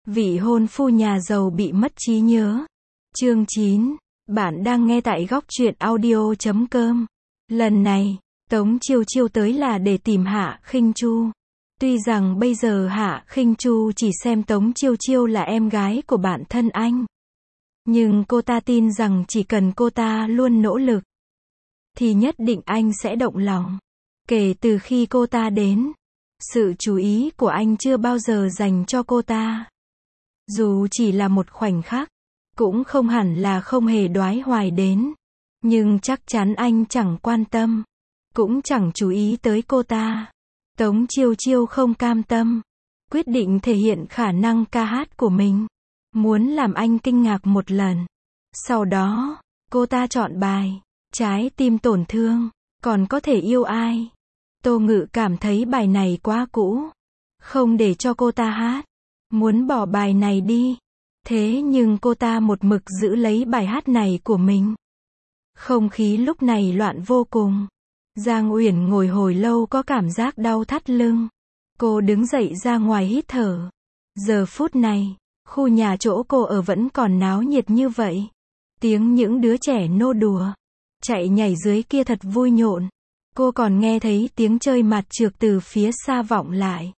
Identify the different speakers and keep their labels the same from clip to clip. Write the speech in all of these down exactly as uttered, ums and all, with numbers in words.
Speaker 1: Vị hôn phu nhà giàu bị mất trí nhớ. Chương chín. Bạn đang nghe tại góc truyện audio chấm com. Lần này, Tống Chiêu Chiêu tới là để tìm Hạ Khinh Chu. Tuy rằng bây giờ Hạ Khinh Chu chỉ xem Tống Chiêu Chiêu là em gái của bạn thân anh. Nhưng cô ta tin rằng chỉ cần cô ta luôn nỗ lực, thì nhất định anh sẽ động lòng. Kể từ khi cô ta đến, sự chú ý của anh chưa bao giờ dành cho cô ta. Dù chỉ là một khoảnh khắc, cũng không hẳn là không hề đoái hoài đến. Nhưng chắc chắn anh chẳng quan tâm, cũng chẳng chú ý tới cô ta. Tống Chiêu Chiêu không cam tâm, quyết định thể hiện khả năng ca hát của mình. Muốn làm anh kinh ngạc một lần. Sau đó, cô ta chọn bài Trái tim tổn thương, còn có thể yêu ai. Tô Ngự cảm thấy bài này quá cũ, không để cho cô ta hát, muốn bỏ bài này đi. Thế nhưng cô ta một mực giữ lấy bài hát này của mình. Không khí lúc này loạn vô cùng. Giang Uyển ngồi hồi lâu có cảm giác đau thắt lưng. Cô đứng dậy ra ngoài hít thở. Giờ phút này, khu nhà chỗ cô ở vẫn còn náo nhiệt như vậy. Tiếng những đứa trẻ nô đùa, chạy nhảy dưới kia thật vui nhộn. Cô còn nghe thấy tiếng chơi mặt trược từ phía xa vọng lại.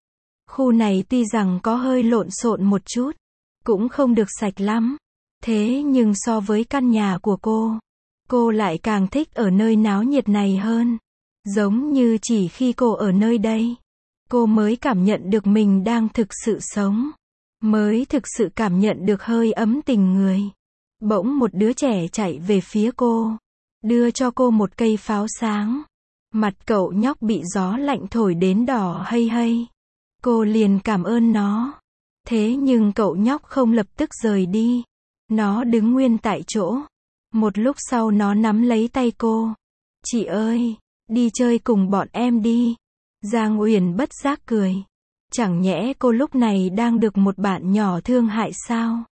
Speaker 1: Khu này tuy rằng có hơi lộn xộn một chút, cũng không được sạch lắm. Thế nhưng so với căn nhà của cô, cô lại càng thích ở nơi náo nhiệt này hơn. Giống như chỉ khi cô ở nơi đây, cô mới cảm nhận được mình đang thực sự sống. Mới thực sự cảm nhận được hơi ấm tình người. Bỗng một đứa trẻ chạy về phía cô, đưa cho cô một cây pháo sáng. Mặt cậu nhóc bị gió lạnh thổi đến đỏ hây hây. Cô liền cảm ơn nó. Thế nhưng cậu nhóc không lập tức rời đi. Nó đứng nguyên tại chỗ. Một lúc sau nó nắm lấy tay cô. Chị ơi, đi chơi cùng bọn em đi. Giang Uyển bất giác cười. Chẳng nhẽ cô lúc này đang được một bạn nhỏ thương hại sao?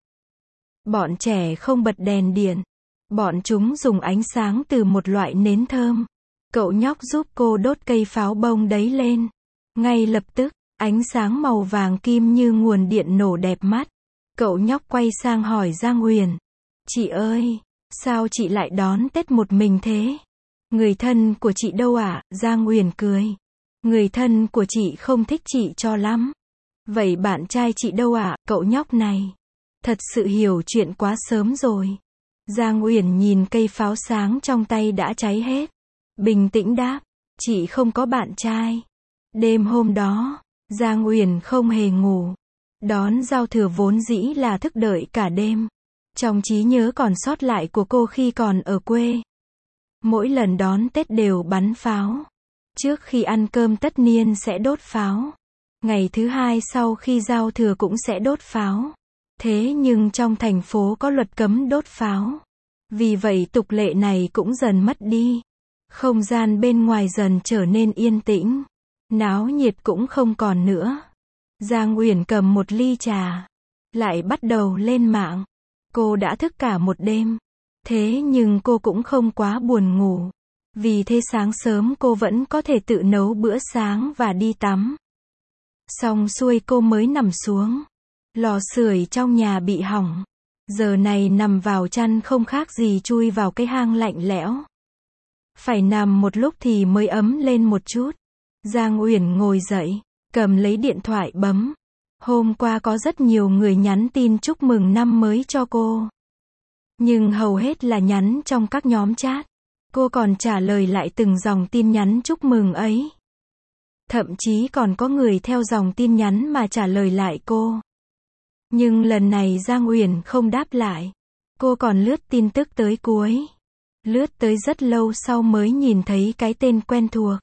Speaker 1: Bọn trẻ không bật đèn điện. Bọn chúng dùng ánh sáng từ một loại nến thơm. Cậu nhóc giúp cô đốt cây pháo bông đấy lên. Ngay lập tức, ánh sáng màu vàng kim như nguồn điện nổ đẹp mắt. Cậu nhóc quay sang hỏi Giang Uyển. Chị ơi, sao chị lại đón Tết một mình thế? Người thân của chị đâu ạ? À? Giang Uyển cười. Người thân của chị không thích chị cho lắm. Vậy bạn trai chị đâu ạ? À? Cậu nhóc này thật sự hiểu chuyện quá sớm rồi. Giang Uyển nhìn cây pháo sáng trong tay đã cháy hết. Bình tĩnh đáp. Chị không có bạn trai. Đêm hôm đó, Giang Uyển không hề ngủ. Đón giao thừa vốn dĩ là thức đợi cả đêm. Trong trí nhớ còn sót lại của cô khi còn ở quê, mỗi lần đón Tết đều bắn pháo. Trước khi ăn cơm tất niên sẽ đốt pháo. Ngày thứ hai sau khi giao thừa cũng sẽ đốt pháo. Thế nhưng trong thành phố có luật cấm đốt pháo. Vì vậy tục lệ này cũng dần mất đi. Không gian bên ngoài dần trở nên yên tĩnh. Náo nhiệt cũng không còn nữa. Giang Uyển cầm một ly trà, lại bắt đầu lên mạng. Cô đã thức cả một đêm. Thế nhưng cô cũng không quá buồn ngủ. Vì thế sáng sớm cô vẫn có thể tự nấu bữa sáng và đi tắm. Xong xuôi cô mới nằm xuống. Lò sưởi trong nhà bị hỏng. Giờ này nằm vào chăn không khác gì chui vào cái hang lạnh lẽo. Phải nằm một lúc thì mới ấm lên một chút. Giang Uyển ngồi dậy, cầm lấy điện thoại bấm. Hôm qua có rất nhiều người nhắn tin chúc mừng năm mới cho cô. Nhưng hầu hết là nhắn trong các nhóm chat. Cô còn trả lời lại từng dòng tin nhắn chúc mừng ấy. Thậm chí còn có người theo dòng tin nhắn mà trả lời lại cô. Nhưng lần này Giang Uyển không đáp lại. Cô còn lướt tin tức tới cuối. Lướt tới rất lâu sau mới nhìn thấy cái tên quen thuộc.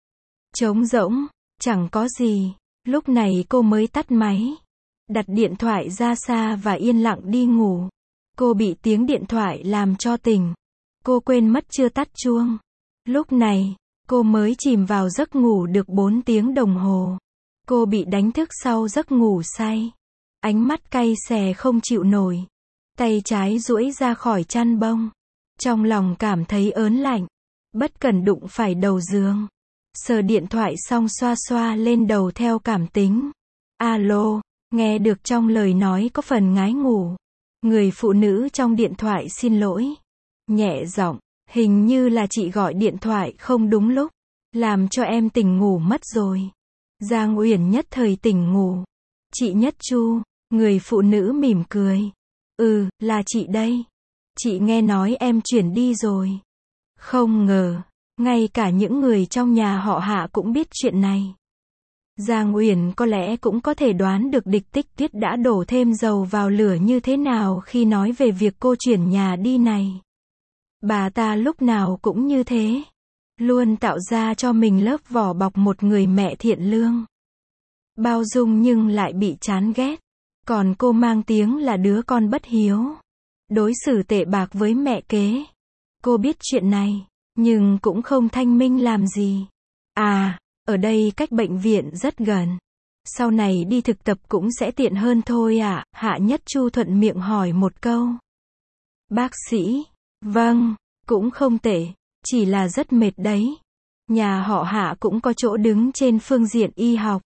Speaker 1: Trống rỗng, chẳng có gì. Lúc này cô mới tắt máy. Đặt điện thoại ra xa và yên lặng đi ngủ. Cô bị tiếng điện thoại làm cho tỉnh. Cô quên mất chưa tắt chuông. Lúc này, cô mới chìm vào giấc ngủ được bốn tiếng đồng hồ. Cô bị đánh thức sau giấc ngủ say. Ánh mắt cay xè không chịu nổi. Tay trái duỗi ra khỏi chăn bông. Trong lòng cảm thấy ớn lạnh. Bất cẩn đụng phải đầu giường. Sờ điện thoại xong xoa xoa lên đầu theo cảm tính. Alo, Nghe được trong lời nói có phần ngái ngủ. Người phụ nữ trong điện thoại xin lỗi. Nhẹ giọng, hình như là chị gọi điện thoại không đúng lúc. Làm cho em tỉnh ngủ mất rồi. Giang Uyển nhất thời tỉnh ngủ. Chị Nhất Chu, người phụ nữ mỉm cười. Ừ, là chị đây. Chị nghe nói em chuyển đi rồi. Không ngờ, ngay cả những người trong nhà họ Hạ cũng biết chuyện này. Giang Uyển có lẽ cũng có thể đoán được địch Tích Tuyết đã đổ thêm dầu vào lửa như thế nào khi nói về việc cô chuyển nhà đi này. Bà ta lúc nào cũng như thế. Luôn tạo ra cho mình lớp vỏ bọc một người mẹ thiện lương. Bao dung nhưng lại bị chán ghét. Còn cô mang tiếng là đứa con bất hiếu. Đối xử tệ bạc với mẹ kế. Cô biết chuyện này, nhưng cũng không thanh minh làm gì. À, ở đây cách bệnh viện rất gần. Sau này đi thực tập cũng sẽ tiện hơn thôi ạ. À? Hạ Nhất Chu thuận miệng hỏi một câu. Bác sĩ, vâng, cũng không tệ, chỉ là rất mệt đấy. Nhà họ Hạ cũng có chỗ đứng trên phương diện y học.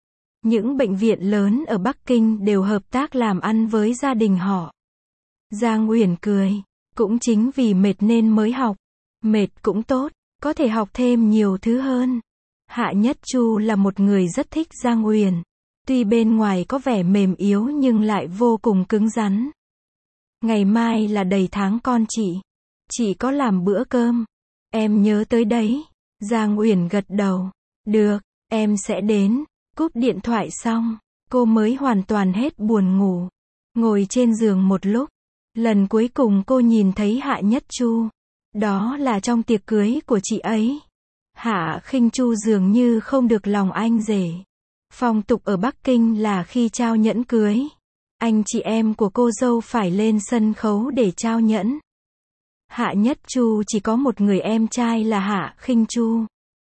Speaker 1: Những bệnh viện lớn ở Bắc Kinh đều hợp tác làm ăn với gia đình họ. Giang Uyển cười, cũng chính vì mệt nên mới học. Mệt cũng tốt, có thể học thêm nhiều thứ hơn. Hạ Nhất Chu là một người rất thích Giang Uyển. Tuy bên ngoài có vẻ mềm yếu nhưng lại vô cùng cứng rắn. Ngày mai là đầy tháng con chị. Chị có làm bữa cơm. Em nhớ tới đấy. Giang Uyển gật đầu. Được, em sẽ đến. Cúp điện thoại xong, cô mới hoàn toàn hết buồn ngủ. Ngồi trên giường một lúc. Lần cuối cùng cô nhìn thấy Hạ Nhất Chu. Đó là trong tiệc cưới của chị ấy. Hạ Khinh Chu dường như không được lòng anh rể. Phong tục ở Bắc Kinh là khi trao nhẫn cưới, anh chị em của cô dâu phải lên sân khấu để trao nhẫn. Hạ Nhất Chu chỉ có một người em trai là Hạ Khinh Chu.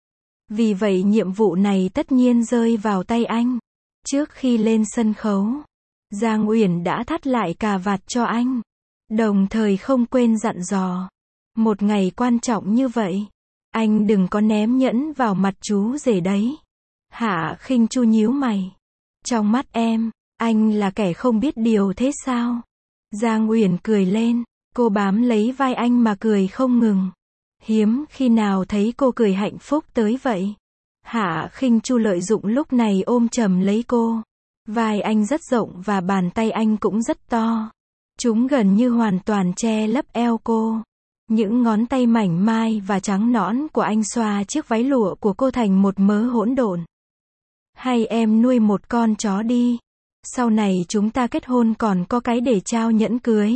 Speaker 1: Vì vậy nhiệm vụ này tất nhiên rơi vào tay anh. Trước khi lên sân khấu, Giang Uyển đã thắt lại cà vạt cho anh. Đồng thời không quên dặn dò. Một ngày quan trọng như vậy, anh đừng có ném nhẫn vào mặt chú rể đấy. Hạ Khinh Chu nhíu mày. Trong mắt em, anh là kẻ không biết điều thế sao? Giang Uyển cười lên. Cô bám lấy vai anh mà cười không ngừng. Hiếm khi nào thấy cô cười hạnh phúc tới vậy. Hạ Khinh Chu lợi dụng lúc này ôm chầm lấy cô. Vai anh rất rộng và bàn tay anh cũng rất to. Chúng gần như hoàn toàn che lấp eo cô. Những ngón tay mảnh mai và trắng nõn của anh xoa chiếc váy lụa của cô thành một mớ hỗn độn. Hay em nuôi một con chó đi. Sau này chúng ta kết hôn còn có cái để trao nhẫn cưới.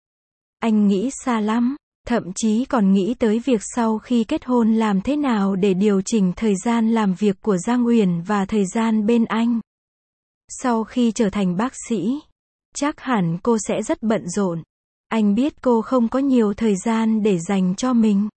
Speaker 1: Anh nghĩ xa lắm, thậm chí còn nghĩ tới việc sau khi kết hôn làm thế nào để điều chỉnh thời gian làm việc của Giang Uyển và thời gian bên anh. Sau khi trở thành bác sĩ, chắc hẳn cô sẽ rất bận rộn. Anh biết cô không có nhiều thời gian để dành cho mình.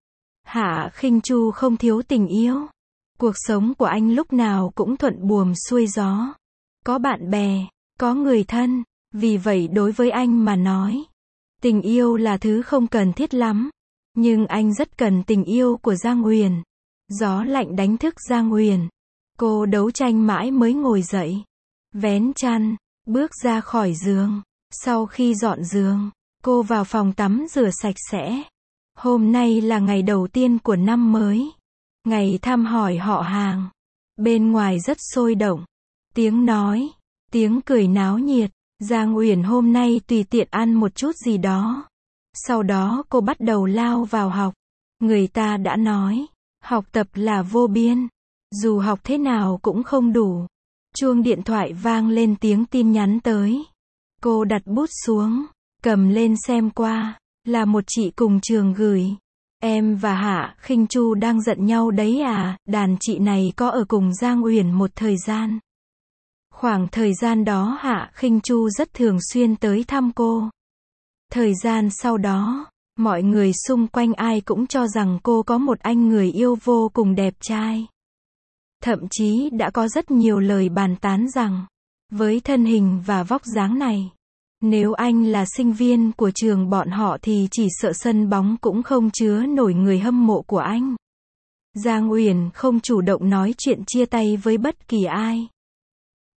Speaker 1: Hạ Khinh Chu không thiếu tình yêu. Cuộc sống của anh lúc nào cũng thuận buồm xuôi gió. Có bạn bè, có người thân. Vì vậy đối với anh mà nói, tình yêu là thứ không cần thiết lắm. Nhưng anh rất cần tình yêu của Giang Uyển. Gió lạnh đánh thức Giang Uyển. Cô đấu tranh mãi mới ngồi dậy. Vén chăn, bước ra khỏi giường. Sau khi dọn giường, cô vào phòng tắm rửa sạch sẽ. Hôm nay là ngày đầu tiên của năm mới. Ngày thăm hỏi họ hàng. Bên ngoài rất sôi động. Tiếng nói, tiếng cười náo nhiệt. Giang Uyển hôm nay tùy tiện ăn một chút gì đó. Sau đó cô bắt đầu lao vào học. Người ta đã nói, học tập là vô biên. Dù học thế nào cũng không đủ. Chuông điện thoại vang lên, tiếng tin nhắn tới. Cô đặt bút xuống, cầm lên xem qua. Là một chị cùng trường gửi. Em và Hạ Khinh Chu đang giận nhau đấy à? Đàn chị này có ở cùng Giang Uyển một thời gian. Khoảng thời gian đó Hạ Khinh Chu rất thường xuyên tới thăm cô. Thời gian sau đó, mọi người xung quanh ai cũng cho rằng cô có một anh người yêu vô cùng đẹp trai. Thậm chí đã có rất nhiều lời bàn tán rằng, với thân hình và vóc dáng này, nếu anh là sinh viên của trường bọn họ thì chỉ sợ sân bóng cũng không chứa nổi người hâm mộ của anh. Giang Uyển không chủ động nói chuyện chia tay với bất kỳ ai.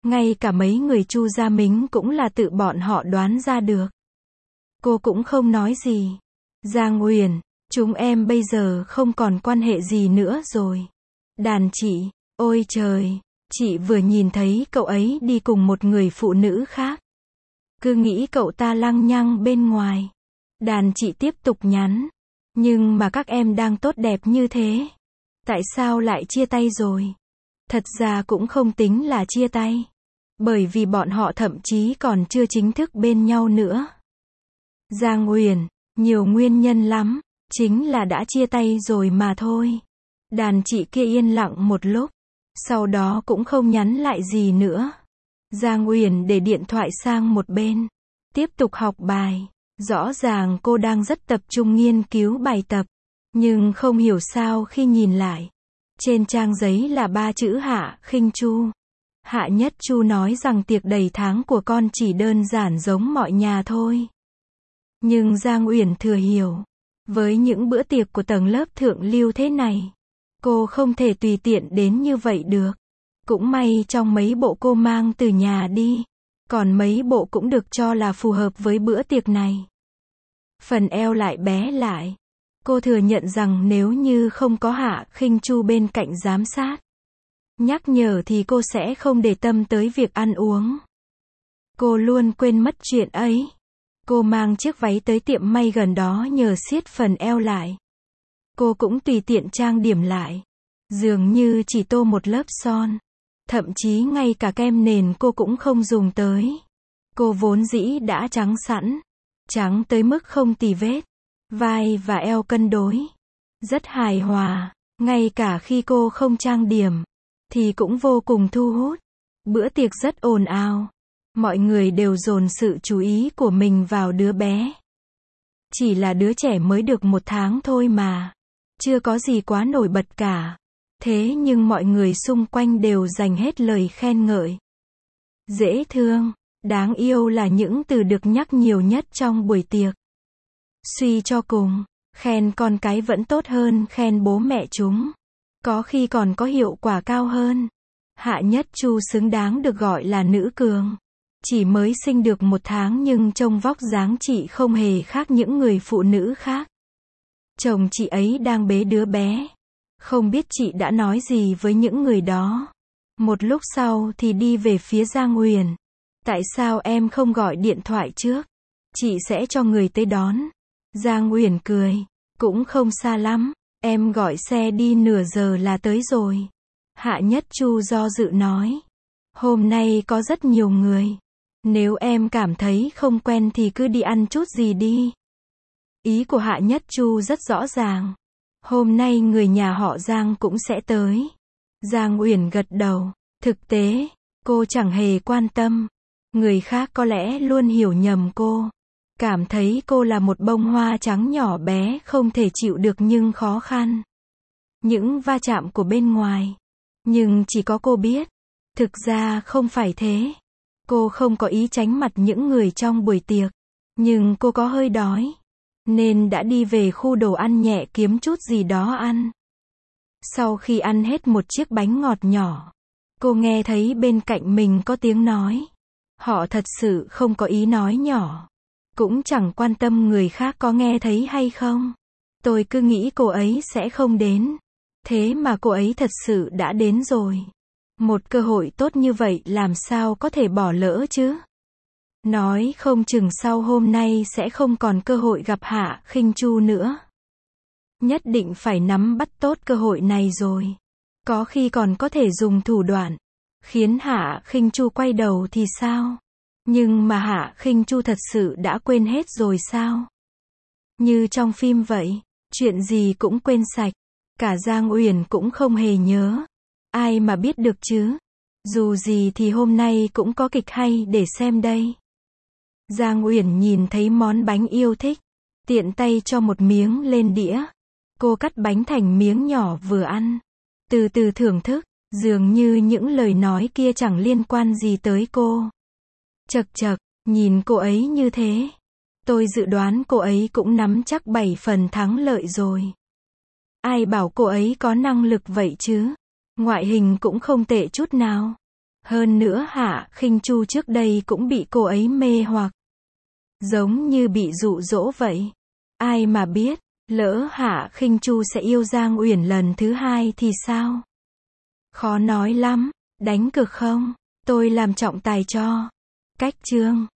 Speaker 1: Ngay cả mấy người Chu Gia Mính cũng là tự bọn họ đoán ra được. Cô cũng không nói gì. Giang Uyển, chúng em bây giờ không còn quan hệ gì nữa rồi. Đàn chị, ôi trời, chị vừa nhìn thấy cậu ấy đi cùng một người phụ nữ khác. Cứ nghĩ cậu ta lăng nhăng bên ngoài. Đàn chị tiếp tục nhắn. Nhưng mà các em đang tốt đẹp như thế. Tại sao lại chia tay rồi? Thật ra cũng không tính là chia tay. Bởi vì bọn họ thậm chí còn chưa chính thức bên nhau nữa. Giang Uyển, nhiều nguyên nhân lắm. Chính là đã chia tay rồi mà thôi. Đàn chị kia yên lặng một lúc. Sau đó cũng không nhắn lại gì nữa. Giang Uyển để điện thoại sang một bên. Tiếp tục học bài. Rõ ràng cô đang rất tập trung nghiên cứu bài tập. Nhưng không hiểu sao khi nhìn lại. Trên trang giấy là ba chữ Hạ Khinh Chu. Hạ Nhất Chu nói rằng tiệc đầy tháng của con chỉ đơn giản giống mọi nhà thôi. Nhưng Giang Uyển thừa hiểu. Với những bữa tiệc của tầng lớp thượng lưu thế này, cô không thể tùy tiện đến như vậy được. Cũng may trong mấy bộ cô mang từ nhà đi. Còn mấy bộ cũng được cho là phù hợp với bữa tiệc này. Phần eo lại bé lại. Cô thừa nhận rằng nếu như không có Hạ Khinh Chu bên cạnh giám sát, nhắc nhở thì cô sẽ không để tâm tới việc ăn uống. Cô luôn quên mất chuyện ấy. Cô mang chiếc váy tới tiệm may gần đó nhờ siết phần eo lại. Cô cũng tùy tiện trang điểm lại. Dường như chỉ tô một lớp son. Thậm chí ngay cả kem nền cô cũng không dùng tới. Cô vốn dĩ đã trắng sẵn. Trắng tới mức không tì vết. Vai và eo cân đối. Rất hài hòa. Ngay cả khi cô không trang điểm, thì cũng vô cùng thu hút. Bữa tiệc rất ồn ào. Mọi người đều dồn sự chú ý của mình vào đứa bé. Chỉ là đứa trẻ mới được một tháng thôi mà. Chưa có gì quá nổi bật cả. Thế nhưng mọi người xung quanh đều dành hết lời khen ngợi. Dễ thương, đáng yêu là những từ được nhắc nhiều nhất trong buổi tiệc. Suy cho cùng, khen con cái vẫn tốt hơn khen bố mẹ chúng. Có khi còn có hiệu quả cao hơn. Hạ Nhất Chu xứng đáng được gọi là nữ cường. Chỉ mới sinh được một tháng nhưng trông vóc dáng chị không hề khác những người phụ nữ khác. Chồng chị ấy đang bế đứa bé. Không biết chị đã nói gì với những người đó. Một lúc sau thì đi về phía Giang Uyển. Tại sao em không gọi điện thoại trước? Chị sẽ cho người tới đón. Giang Uyển cười. Cũng không xa lắm. Em gọi xe đi nửa giờ là tới rồi. Hạ Nhất Chu do dự nói. Hôm nay có rất nhiều người. Nếu em cảm thấy không quen thì cứ đi ăn chút gì đi. Ý của Hạ Nhất Chu rất rõ ràng. Hôm nay người nhà họ Giang cũng sẽ tới. Giang Uyển gật đầu. Thực tế, cô chẳng hề quan tâm. Người khác có lẽ luôn hiểu nhầm cô. Cảm thấy cô là một bông hoa trắng nhỏ bé không thể chịu được nhưng khó khăn. Những va chạm của bên ngoài. Nhưng chỉ có cô biết. Thực ra không phải thế. Cô không có ý tránh mặt những người trong buổi tiệc. Nhưng cô có hơi đói. Nên đã đi về khu đồ ăn nhẹ kiếm chút gì đó ăn. Sau khi ăn hết một chiếc bánh ngọt nhỏ, cô nghe thấy bên cạnh mình có tiếng nói. Họ thật sự không có ý nói nhỏ. Cũng chẳng quan tâm người khác có nghe thấy hay không. Tôi cứ nghĩ cô ấy sẽ không đến. Thế mà cô ấy thật sự đã đến rồi. Một cơ hội tốt như vậy làm sao có thể bỏ lỡ chứ? Nói không chừng sau hôm nay sẽ không còn cơ hội gặp Hạ Khinh Chu nữa. Nhất định phải nắm bắt tốt cơ hội này rồi. Có khi còn có thể dùng thủ đoạn khiến Hạ Khinh Chu quay đầu thì sao? Nhưng mà Hạ Khinh Chu thật sự đã quên hết rồi sao? Như trong phim vậy, chuyện gì cũng quên sạch. Cả Giang Uyển cũng không hề nhớ. Ai mà biết được chứ? Dù gì thì hôm nay cũng có kịch hay để xem đây. Giang Uyển nhìn thấy món bánh yêu thích, tiện tay cho một miếng lên đĩa. Cô cắt bánh thành miếng nhỏ vừa ăn, từ từ thưởng thức, dường như những lời nói kia chẳng liên quan gì tới cô. Chậc chậc, nhìn cô ấy như thế, tôi dự đoán cô ấy cũng nắm chắc bảy phần thắng lợi rồi. Ai bảo cô ấy có năng lực vậy chứ? Ngoại hình cũng không tệ chút nào. Hơn nữa Hạ Khinh Chu trước đây cũng bị cô ấy mê hoặc. Giống như bị dụ dỗ vậy. Ai mà biết, lỡ Hạ Khinh Chu sẽ yêu Giang Uyển lần thứ hai thì sao? Khó nói lắm, đánh cược không? Tôi làm trọng tài cho. Cách chương